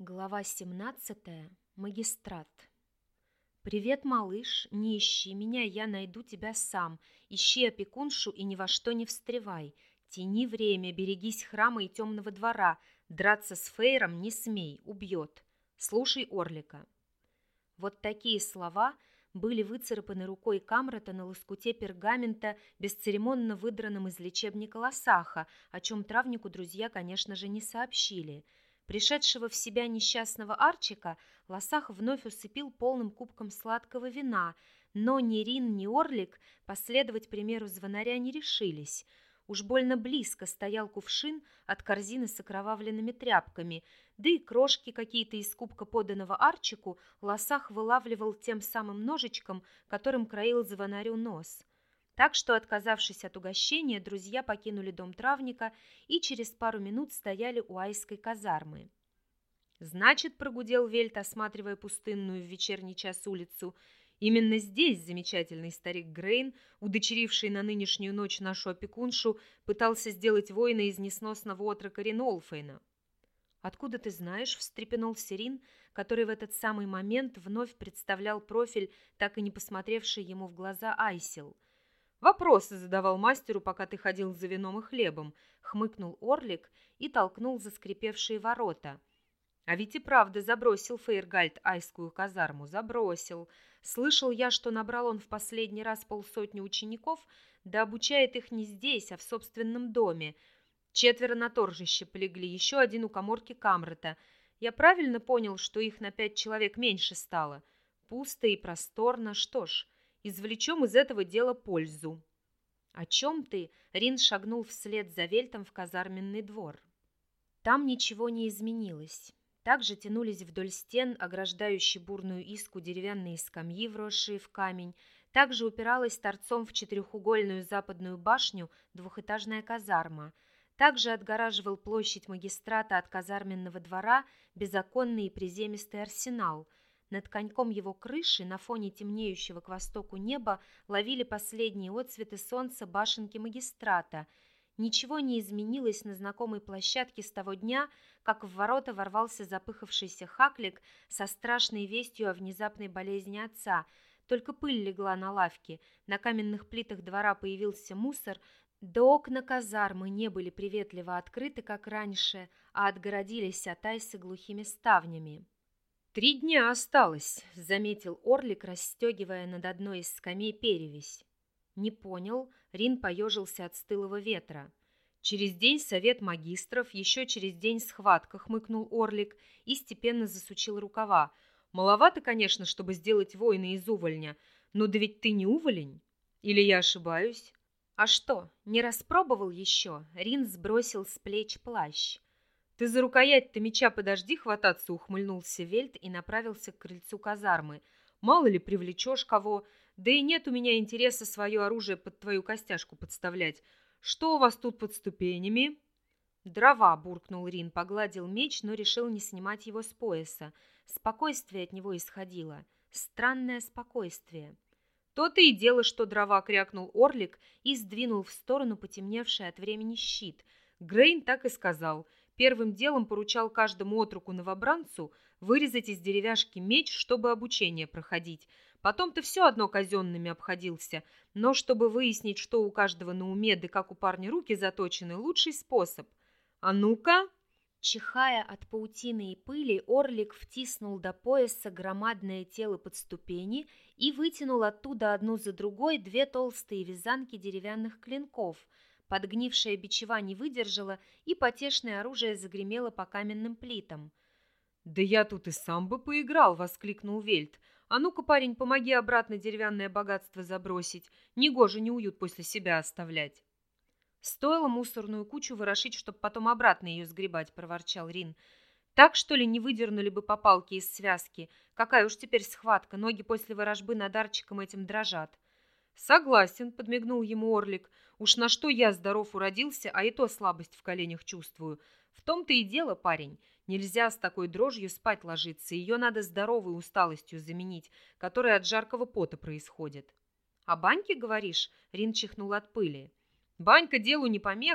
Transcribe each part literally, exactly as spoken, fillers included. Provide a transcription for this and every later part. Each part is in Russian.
Глава семнадцатая. Магистрат. «Привет, малыш, не ищи меня, я найду тебя сам. Ищи опекуншу и ни во что не встревай. Тяни время, берегись храма и темного двора. Драться с Фейром не смей, убьет. Слушай Орлика». Вот такие слова были выцарапаны рукой Камрата на лоскуте пергамента, бесцеремонно выдранном из лечебника Лосаха, о чем травнику друзья, конечно же, не сообщили. Пришедшего в себя несчастного Арчика Лосах вновь усыпил полным кубком сладкого вина, но ни Рин, ни Орлик последовать примеру звонаря не решились. Уж больно близко стоял кувшин от корзины с окровавленными тряпками, да и крошки какие-то из кубка, поданного Арчику, Лосах вылавливал тем самым ножичком, которым кроил звонарю нос. Так что, отказавшись от угощения, друзья покинули дом травника и через пару минут стояли у Айской казармы. «Значит, — прогудел Вельт, осматривая пустынную в вечерний час улицу, — именно здесь замечательный старик Грейн, удочеривший на нынешнюю ночь нашу опекуншу, пытался сделать воина из несносного отрока Ринолфейна». «Откуда ты знаешь?» — встрепенулся Рин, который в этот самый момент вновь представлял профиль, так и не посмотревший ему в глаза Айсил. «Вопросы задавал мастеру, пока ты ходил за вином и хлебом», — хмыкнул Орлик и толкнул заскрипевшие ворота. «А ведь и правда забросил Фейргальд Айскую казарму, забросил. Слышал я, что набрал он в последний раз полсотни учеников, да обучает их не здесь, а в собственном доме. Четверо на торжище полегли, еще один у каморки Камрата. Я правильно понял, что их на пять человек меньше стало? Пусто и просторно, что ж, извлечем из этого дела пользу». «О чем ты?» — Рин шагнул вслед за Вельтом в казарменный двор. Там ничего не изменилось. Также тянулись вдоль стен, ограждающие бурную иску, деревянные скамьи, вросшие в камень. Также упиралась торцом в четырехугольную западную башню двухэтажная казарма. Также отгораживал площадь магистрата от казарменного двора безоконный и приземистый арсенал. Над коньком его крыши, на фоне темнеющего к востоку неба, ловили последние отсветы солнца башенки магистрата. Ничего не изменилось на знакомой площадке с того дня, как в ворота ворвался запыхавшийся Хаклик со страшной вестью о внезапной болезни отца. Только пыль легла на лавке, на каменных плитах двора появился мусор, да окна казармы не были приветливо открыты, как раньше, а отгородились от Айсы глухими ставнями. «Три дня осталось», — заметил Орлик, расстегивая над одной из скамей перевязь. «Не понял», — Рин поежился от стылого ветра. «Через день совет магистров, еще через день схватка», — хмыкнул Орлик и степенно засучил рукава. «Маловато, конечно, чтобы сделать воина из увольня, но да ведь ты не уволень? Или я ошибаюсь?» «А что, не распробовал еще?» — Рин сбросил с плеч плащ. «Ты за рукоять-то меча подожди хвататься», — ухмыльнулся Вельт и направился к крыльцу казармы. «Мало ли привлечешь кого, да и нет у меня интереса свое оружие под твою костяшку подставлять. Что у вас тут под ступенями?» «Дрова», — буркнул Рин, погладил меч, но решил не снимать его с пояса. Спокойствие от него исходило. Странное спокойствие. «То-то и дело, что дрова», — крякнул Орлик и сдвинул в сторону потемневший от времени щит. Грейн так и сказал. Первым делом поручал каждому отроку-новобранцу вырезать из деревяшки меч, чтобы обучение проходить. Потом-то все одно казенными обходился, но чтобы выяснить, что у каждого на уме, да как у парня руки заточены, лучший способ. «А ну-ка!» Чихая от паутины и пыли, Орлик втиснул до пояса громадное тело под ступени и вытянул оттуда одну за другой две толстые вязанки деревянных клинков. Подгнившая бичева не выдержала, и потешное оружие загремело по каменным плитам. «Да я тут и сам бы поиграл!» — воскликнул Вельт. «А ну-ка, парень, помоги обратно деревянное богатство забросить. Негоже неуют после себя оставлять». «Стоило мусорную кучу ворошить, чтобы потом обратно ее сгребать», — проворчал Рин. «Так, что ли, не выдернули бы по палке из связки? Какая уж теперь схватка, ноги после ворожбы над Арчиком этим дрожат». «Согласен», — подмигнул ему Орлик. «Уж на что я здоров уродился, а и то слабость в коленях чувствую. В том-то и дело, парень. Нельзя с такой дрожью спать ложиться, ее надо здоровой усталостью заменить, которая от жаркого пота происходит». «О баньке, говоришь?» — Рин чихнул от пыли. «Банька делу не помеха,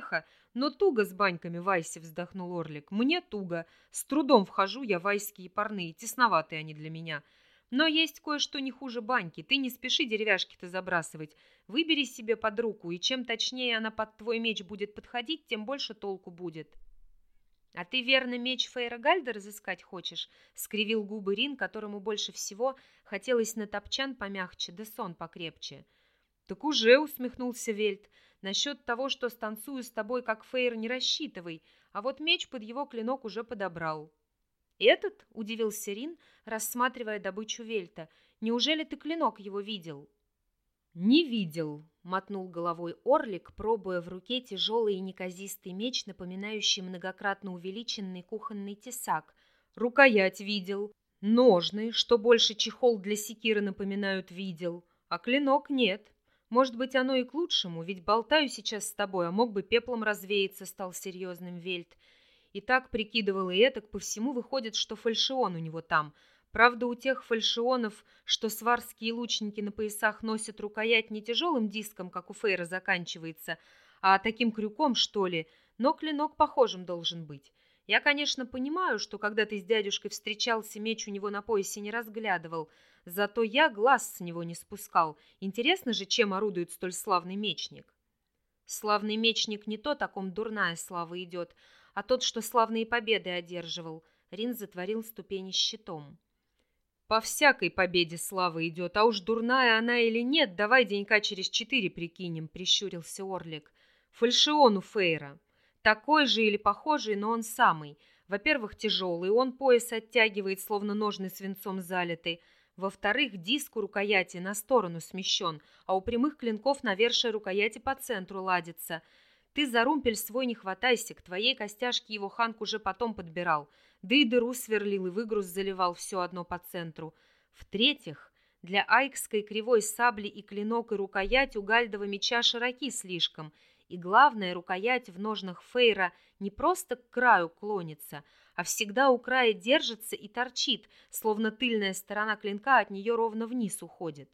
Но туго с баньками в айсе, вздохнул Орлик. Мне туго. С трудом вхожу я в айские парные, тесноватые они для меня. Но есть кое-что не хуже баньки. Ты не спеши деревяшки-то забрасывать. Выбери себе под руку, и чем точнее она под твой меч будет подходить, тем больше толку будет. «А ты, верно, меч Фейра-Гальда разыскать хочешь?» — скривил губы Рин, которому больше всего хотелось на топчан помягче, да сон покрепче. «Так уже», — усмехнулся Вельт, — «насчет того, что станцую с тобой, как Фейр, не рассчитывай, а вот меч под его клинок уже подобрал». «Этот?» — удивился Рин, рассматривая добычу Вельта. «Неужели ты клинок его видел?» «Не видел», — мотнул головой Орлик, пробуя в руке тяжелый и неказистый меч, напоминающий многократно увеличенный кухонный тесак. «Рукоять видел, ножны, что больше чехол для секиры напоминают, видел, а клинок нет. Может быть, оно и к лучшему, ведь болтаю сейчас с тобой, а мог бы пеплом развеяться», — стал серьезным Вельт. И так прикидывал и этак, по всему выходит, что фальшион у него там. Правда, у тех фальшионов, что сварские лучники на поясах носят рукоять не тяжелым диском, как у Фейра заканчивается, а таким крюком, что ли, но клинок похожим должен быть. Я, конечно, понимаю, что когда ты с дядюшкой встречался, меч у него на поясе не разглядывал, зато я глаз с него не спускал. Интересно же, чем орудует столь славный мечник. Славный мечник не тот, о ком дурная слава идет, а тот, что славные победы одерживал. Рин затворил ступени щитом. «По всякой победе слава идет, а уж дурная она или нет, давай денька через четыре прикинем», — прищурился Орлик. «Фальшион у Фейра. Такой же или похожий, но он самый. Во-первых, тяжелый, он пояс оттягивает, словно ножны свинцом залитый. Во-вторых, диск у рукояти на сторону смещен, а у прямых клинков навершие рукояти по центру ладится. Ты за румпель свой не хватайся, к твоей костяшке его Ханк уже потом подбирал. Да и дыру сверлил и выгруз заливал все одно по центру. В-третьих, для айкской кривой сабли и клинок, и рукоять у Гальдова меча широки слишком. И главное, рукоять в ножнах Фейра не просто к краю клонится, а всегда у края держится и торчит, словно тыльная сторона клинка от нее ровно вниз уходит.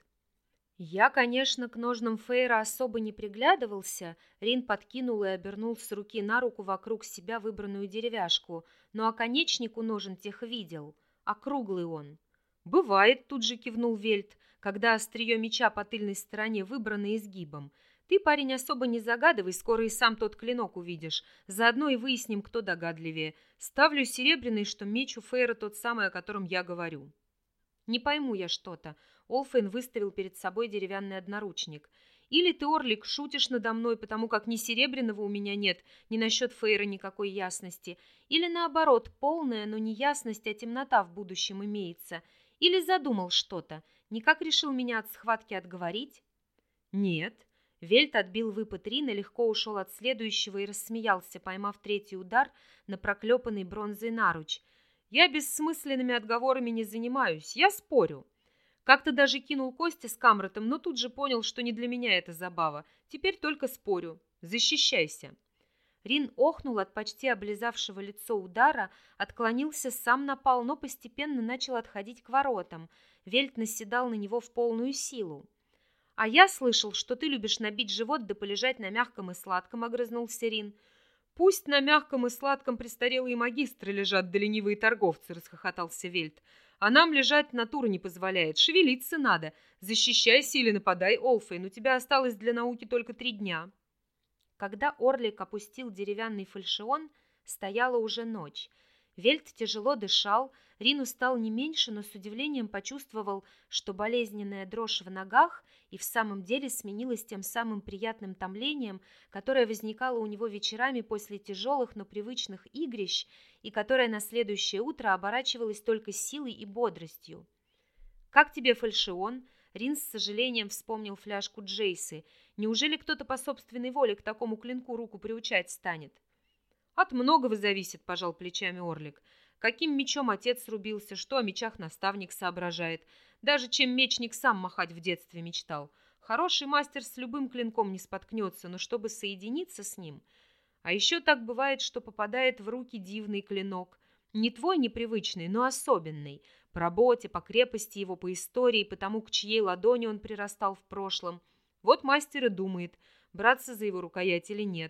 Я, конечно, к ножнам Фейра особо не приглядывался. Рин подкинул и обернул с руки на руку вокруг себя выбранную деревяшку, но оконечник у ножен тех видел. Округлый он. «Бывает», — тут же кивнул Вельт, когда острие меча по тыльной стороне выбрано изгибом. «Ты, парень, особо не загадывай, скоро и сам тот клинок увидишь. Заодно и выясним, кто догадливее. Ставлю серебряный, что меч у Фейра тот самый, о котором я говорю». «Не пойму я что-то». Олфейн выставил перед собой деревянный одноручник. «Или ты, Орлик, шутишь надо мной, потому как ни серебряного у меня нет, ни насчет Фейра никакой ясности. Или наоборот, полная, но не ясность, а темнота в будущем имеется. Или задумал что-то. Никак решил меня от схватки отговорить?» «Нет». Вельт отбил выпад Рина, легко ушел от следующего и рассмеялся, поймав третий удар на проклепанный бронзой наруч. «Я бессмысленными отговорами не занимаюсь, я спорю». Как-то даже кинул кости с Камротом, но тут же понял, что не для меня эта забава. Теперь только спорю. Защищайся. Рин охнул от почти облизавшего лицо удара, отклонился, сам напал, но постепенно начал отходить к воротам. Вельт наседал на него в полную силу. «А я слышал, что ты любишь набить живот да полежать на мягком и сладком», — огрызнулся Рин. «Пусть на мягком и сладком престарелые магистры лежат, да ленивые торговцы», — расхохотался Вельт. «А нам лежать натура не позволяет, шевелиться надо. Защищайся или нападай, Олфейн, у тебя осталось для науки только три дня». Когда Орлик опустил деревянный фальшион, стояла уже ночь. Вельт тяжело дышал, Рин устал не меньше, но с удивлением почувствовал, что болезненная дрожь в ногах и в самом деле сменилась тем самым приятным томлением, которое возникало у него вечерами после тяжелых, но привычных игрищ, и которое на следующее утро оборачивалось только силой и бодростью. «Как тебе фальшион?» Рин с сожалением вспомнил фляжку Джейсы. «Неужели кто-то по собственной воле к такому клинку руку приучать станет?» «От многого зависит», — пожал плечами Орлик. «Каким мечом отец рубился, что о мечах наставник соображает. Даже чем мечник сам махать в детстве мечтал. Хороший мастер с любым клинком не споткнется, но чтобы соединиться с ним... А еще так бывает, что попадает в руки дивный клинок. Не твой непривычный, но особенный. По работе, по крепости его, по истории, по тому, к чьей ладони он прирастал в прошлом. Вот мастер и думает, браться за его рукоять или нет.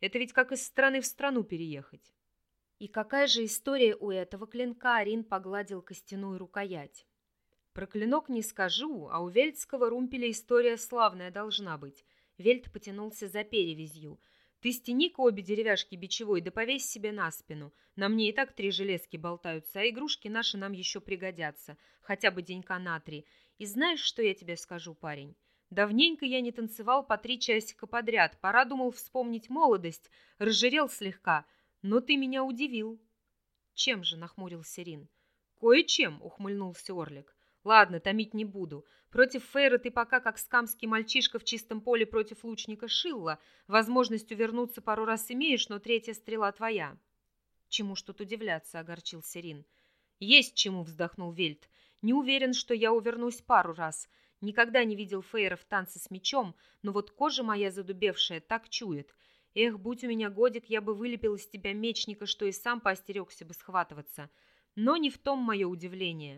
Это ведь как из страны в страну переехать. И какая же история у этого клинка? Рин погладил костяную рукоять. Про клинок не скажу, а у вельтского румпеля история славная должна быть. Вельт потянулся за перевязью. Ты стяни-ка обе деревяшки бичевой, да повесь себе на спину. На мне и так три железки болтаются, а игрушки наши нам еще пригодятся. Хотя бы денька на три. И знаешь, что я тебе скажу, парень? Давненько я не танцевал по три часика подряд. Пора, думал, вспомнить молодость. Разжирел слегка. Но ты меня удивил. Чем же, нахмурился Рин. Кое-чем, ухмыльнулся Орлик. Ладно, томить не буду. Против Фейра ты пока как скамский мальчишка в чистом поле против лучника Шилла. Возможность увернуться пару раз имеешь, но третья стрела твоя. Чему ж тут удивляться, огорчился Рин. Есть чему, вздохнул Вельт. Не уверен, что я увернусь пару раз. Никогда не видел Фейра в танце с мечом, но вот кожа моя задубевшая так чует. Эх, будь у меня годик, я бы вылепил из тебя мечника, что и сам поостерегся бы схватываться. Но не в том мое удивление.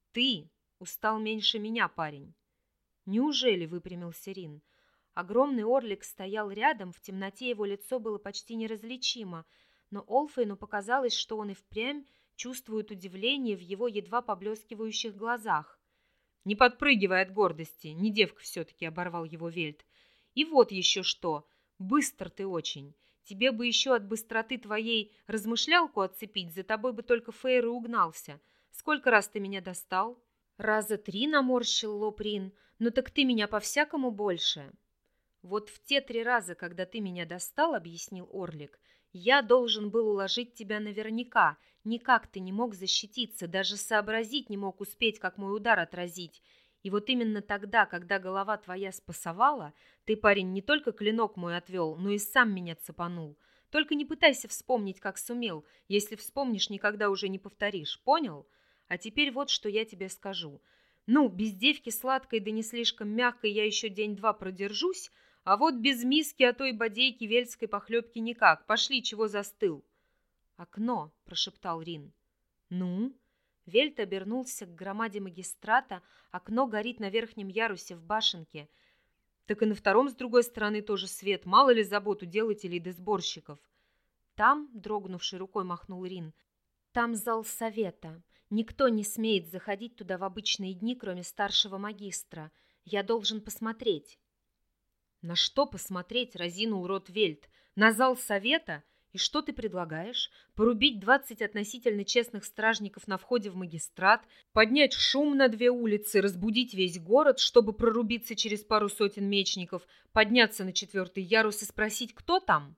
Ты устал меньше меня, парень. Неужели, выпрямился Рин? Огромный орлик стоял рядом, в темноте его лицо было почти неразличимо, но Олфейну показалось, что он и впрямь чувствует удивление в его едва поблескивающих глазах. Не подпрыгивай от гордости, не девка все-таки, оборвал его Вельт. И вот еще что, быстр ты очень. Тебе бы еще от быстроты твоей размышлялку отцепить, за тобой бы только Фейр и угнался. Сколько раз ты меня достал? Раза три, наморщил лоб Рин. Ну так ты меня по-всякому больше. Вот в те три раза, когда ты меня достал, объяснил Орлик, я должен был уложить тебя наверняка. Никак ты не мог защититься, даже сообразить не мог успеть, как мой удар отразить. И вот именно тогда, когда голова твоя спасовала, ты, парень, не только клинок мой отвел, но и сам меня цепанул. Только не пытайся вспомнить, как сумел. Если вспомнишь, никогда уже не повторишь. Понял? А теперь вот что я тебе скажу. Ну, без девки сладкой да не слишком мягкой я еще день-два продержусь, а вот без миски, а то и бодейки вельской похлебки никак. Пошли, чего застыл? Окно, прошептал Рин. Ну? Вельт обернулся к громаде магистрата. Окно горит на верхнем ярусе в башенке. Так и на втором с другой стороны тоже свет. Мало ли забот у делателей да сборщиков. Там, дрогнувшей рукой махнул Рин, там зал совета. Никто не смеет заходить туда в обычные дни, кроме старшего магистра. Я должен посмотреть. На что посмотреть, разинул рот Вельт. На зал совета? И что ты предлагаешь? Порубить двадцать относительно честных стражников на входе в магистрат, поднять шум на две улицы, разбудить весь город, чтобы прорубиться через пару сотен мечников, подняться на четвертый ярус и спросить, кто там?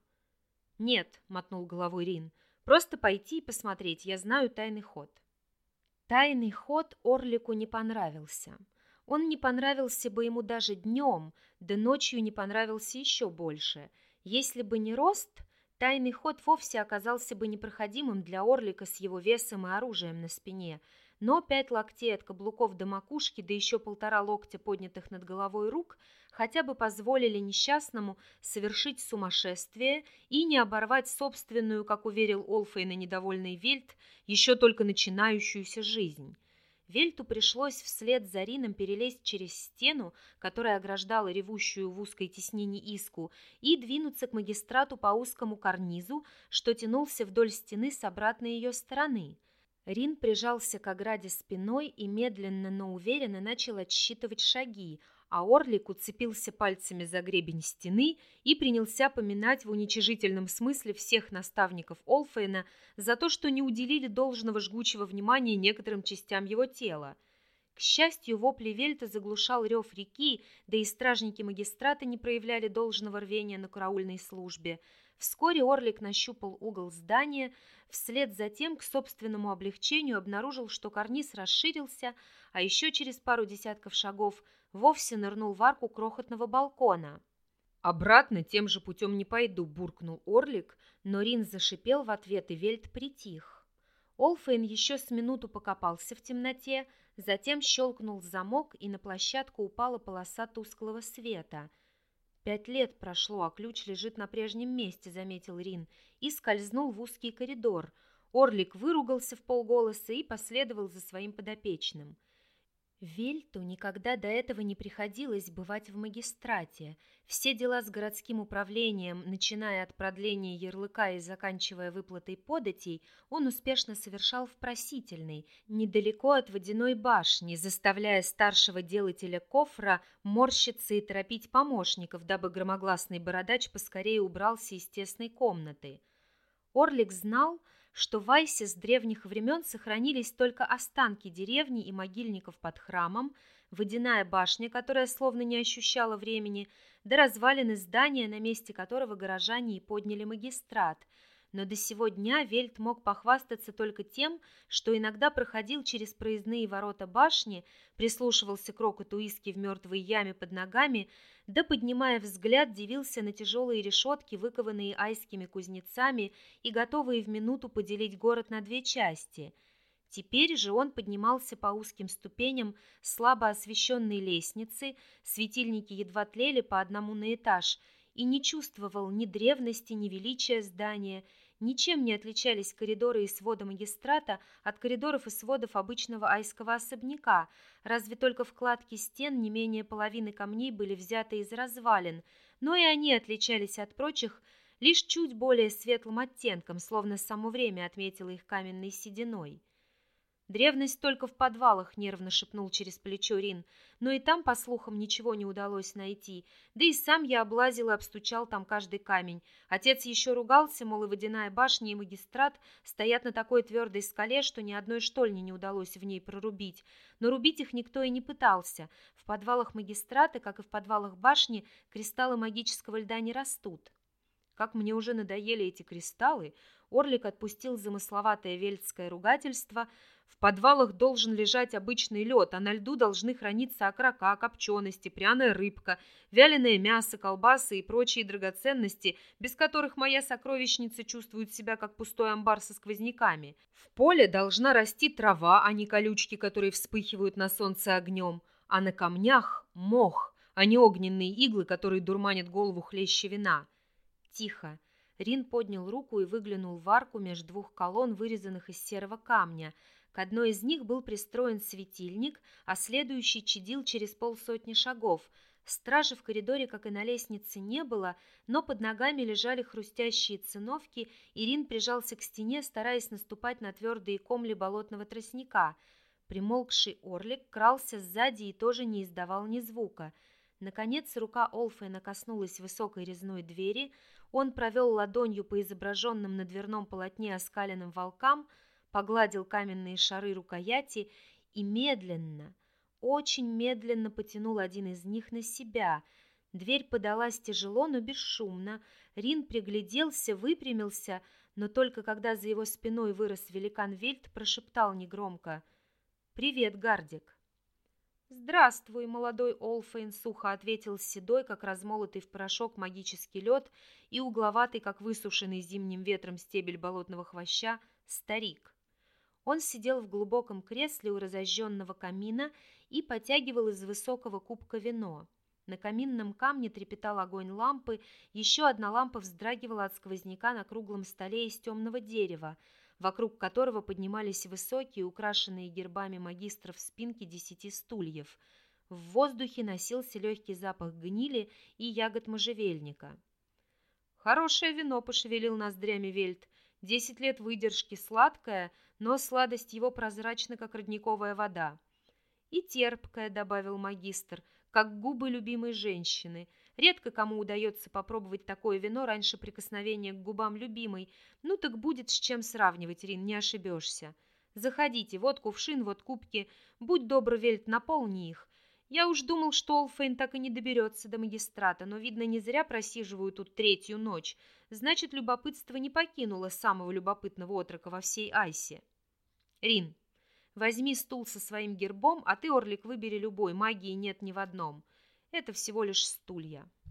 Нет, мотнул головой Рин, просто пойти и посмотреть, я знаю тайный ход. Тайный ход Орлику не понравился. Он не понравился бы ему даже днем, да ночью не понравился еще больше. Если бы не рост, тайный ход вовсе оказался бы непроходимым для Орлика с его весом и оружием на спине, но пять локтей от каблуков до макушки, да еще полтора локтя поднятых над головой рук хотя бы позволили несчастному совершить сумасшествие и не оборвать собственную, как уверил Олфейн и недовольный Вельт, еще только начинающуюся жизнь. Вельту пришлось вслед за Рином перелезть через стену, которая ограждала ревущую в узкой теснине Иску, и двинуться к магистрату по узкому карнизу, что тянулся вдоль стены с обратной ее стороны. Рин прижался к ограде спиной и медленно, но уверенно начал отсчитывать шаги, а Орлик уцепился пальцами за гребень стены и принялся поминать в уничижительном смысле всех наставников Олфейна за то, что не уделили должного жгучего внимания некоторым частям его тела. К счастью, вопли Вельта заглушал рев реки, да и стражники магистрата не проявляли должного рвения на караульной службе. Вскоре Орлик нащупал угол здания, вслед за тем, к собственному облегчению, обнаружил, что карниз расширился, а еще через пару десятков шагов вовсе нырнул в арку крохотного балкона. «Обратно тем же путем не пойду», — буркнул Орлик, но Рин зашипел в ответ, и Вельт притих. Олфейн еще с минуту покопался в темноте, затем щелкнул замок, и на площадку упала полоса тусклого света. «Пять лет прошло, а ключ лежит на прежнем месте», — заметил Рин, и скользнул в узкий коридор. Орлик выругался в полголоса и последовал за своим подопечным. Вельту никогда до этого не приходилось бывать в магистрате. Все дела с городским управлением, начиная от продления ярлыка и заканчивая выплатой податей, он успешно совершал в Просительной, недалеко от водяной башни, заставляя старшего делателя кофра морщиться и торопить помощников, дабы громогласный бородач поскорее убрался из тесной комнаты. Орлик знал, что в Айсе с древних времен сохранились только останки деревни и могильников под храмом, водяная башня, которая словно не ощущала времени, да развалины здания, на месте которого горожане и подняли магистрат. Но до сего дня Вельт мог похвастаться только тем, что иногда проходил через проездные ворота башни, прислушивался к рокоту иски в мертвой яме под ногами, да, поднимая взгляд, дивился на тяжелые решетки, выкованные айскими кузнецами и готовые в минуту поделить город на две части. Теперь же он поднимался по узким ступеням слабо освещенной лестницы, светильники едва тлели по одному на этаж, и не чувствовал ни древности, ни величия здания. Ничем не отличались коридоры и своды магистрата от коридоров и сводов обычного айского особняка, разве только вкладки стен не менее половины камней были взяты из развалин, но и они отличались от прочих лишь чуть более светлым оттенком, словно само время отметило их каменной сединой. «Древность только в подвалах», — нервно шепнул через плечо Рин, но и там, по слухам, ничего не удалось найти, да и сам я облазил и обстучал там каждый камень. Отец еще ругался, мол, и водяная башня, и магистрат стоят на такой твердой скале, что ни одной штольни не удалось в ней прорубить, но рубить их никто и не пытался. В подвалах магистрата, как и в подвалах башни, кристаллы магического льда не растут. Как мне уже надоели эти кристаллы, Орлик отпустил замысловатое вельтское ругательство. В подвалах должен лежать обычный лед, а на льду должны храниться окорока, копчености, пряная рыбка, вяленое мясо, колбасы и прочие драгоценности, без которых моя сокровищница чувствует себя как пустой амбар со сквозняками. В поле должна расти трава, а не колючки, которые вспыхивают на солнце огнем, а на камнях мох, а не огненные иглы, которые дурманят голову хлеще вина. Тихо. Рин поднял руку и выглянул в арку между двух колонн, вырезанных из серого камня. К одной из них был пристроен светильник, а следующий чадил через полсотни шагов. Стражи в коридоре, как и на лестнице, не было, но под ногами лежали хрустящие циновки, и Рин прижался к стене, стараясь наступать на твердые комли болотного тростника. Примолкший Орлик крался сзади и тоже не издавал ни звука. Наконец рука Олфена коснулась высокой резной двери. Он провел ладонью по изображенным на дверном полотне оскаленным волкам, погладил каменные шары рукояти и медленно, очень медленно потянул один из них на себя. Дверь подалась тяжело, но бесшумно. Рин пригляделся, выпрямился, но только когда за его спиной вырос великан Вельт, прошептал негромко: «Привет, Гардик». «Здравствуй, молодой Олфейн», — сухо ответил седой, как размолотый в порошок магический лед, и угловатый, как высушенный зимним ветром стебель болотного хвоща, старик. Он сидел в глубоком кресле у разожженного камина и потягивал из высокого кубка вино. На каминном камне трепетал огонь лампы, еще одна лампа вздрагивала от сквозняка на круглом столе из темного дерева, вокруг которого поднимались высокие, украшенные гербами магистров спинки десяти стульев. В воздухе носился легкий запах гнили и ягод можжевельника. «Хорошее вино», — пошевелил ноздрями Вельт. «Десять лет выдержки, сладкое, но сладость его прозрачна, как родниковая вода». «И терпкое», — добавил магистр, — «как губы любимой женщины. Редко кому удается попробовать такое вино раньше прикосновения к губам любимой. Ну так будет с чем сравнивать, Рин, не ошибешься. Заходите, вот кувшин, вот кубки. Будь добр, Вельт, наполни их. Я уж думал, что Олфейн так и не доберется до магистрата, но, видно, не зря просиживаю тут третью ночь. Значит, любопытство не покинуло самого любопытного отрока во всей Айсе. Рин, возьми стул со своим гербом, а ты, Орлик, выбери любой, магии нет ни в одном. Это всего лишь стулья».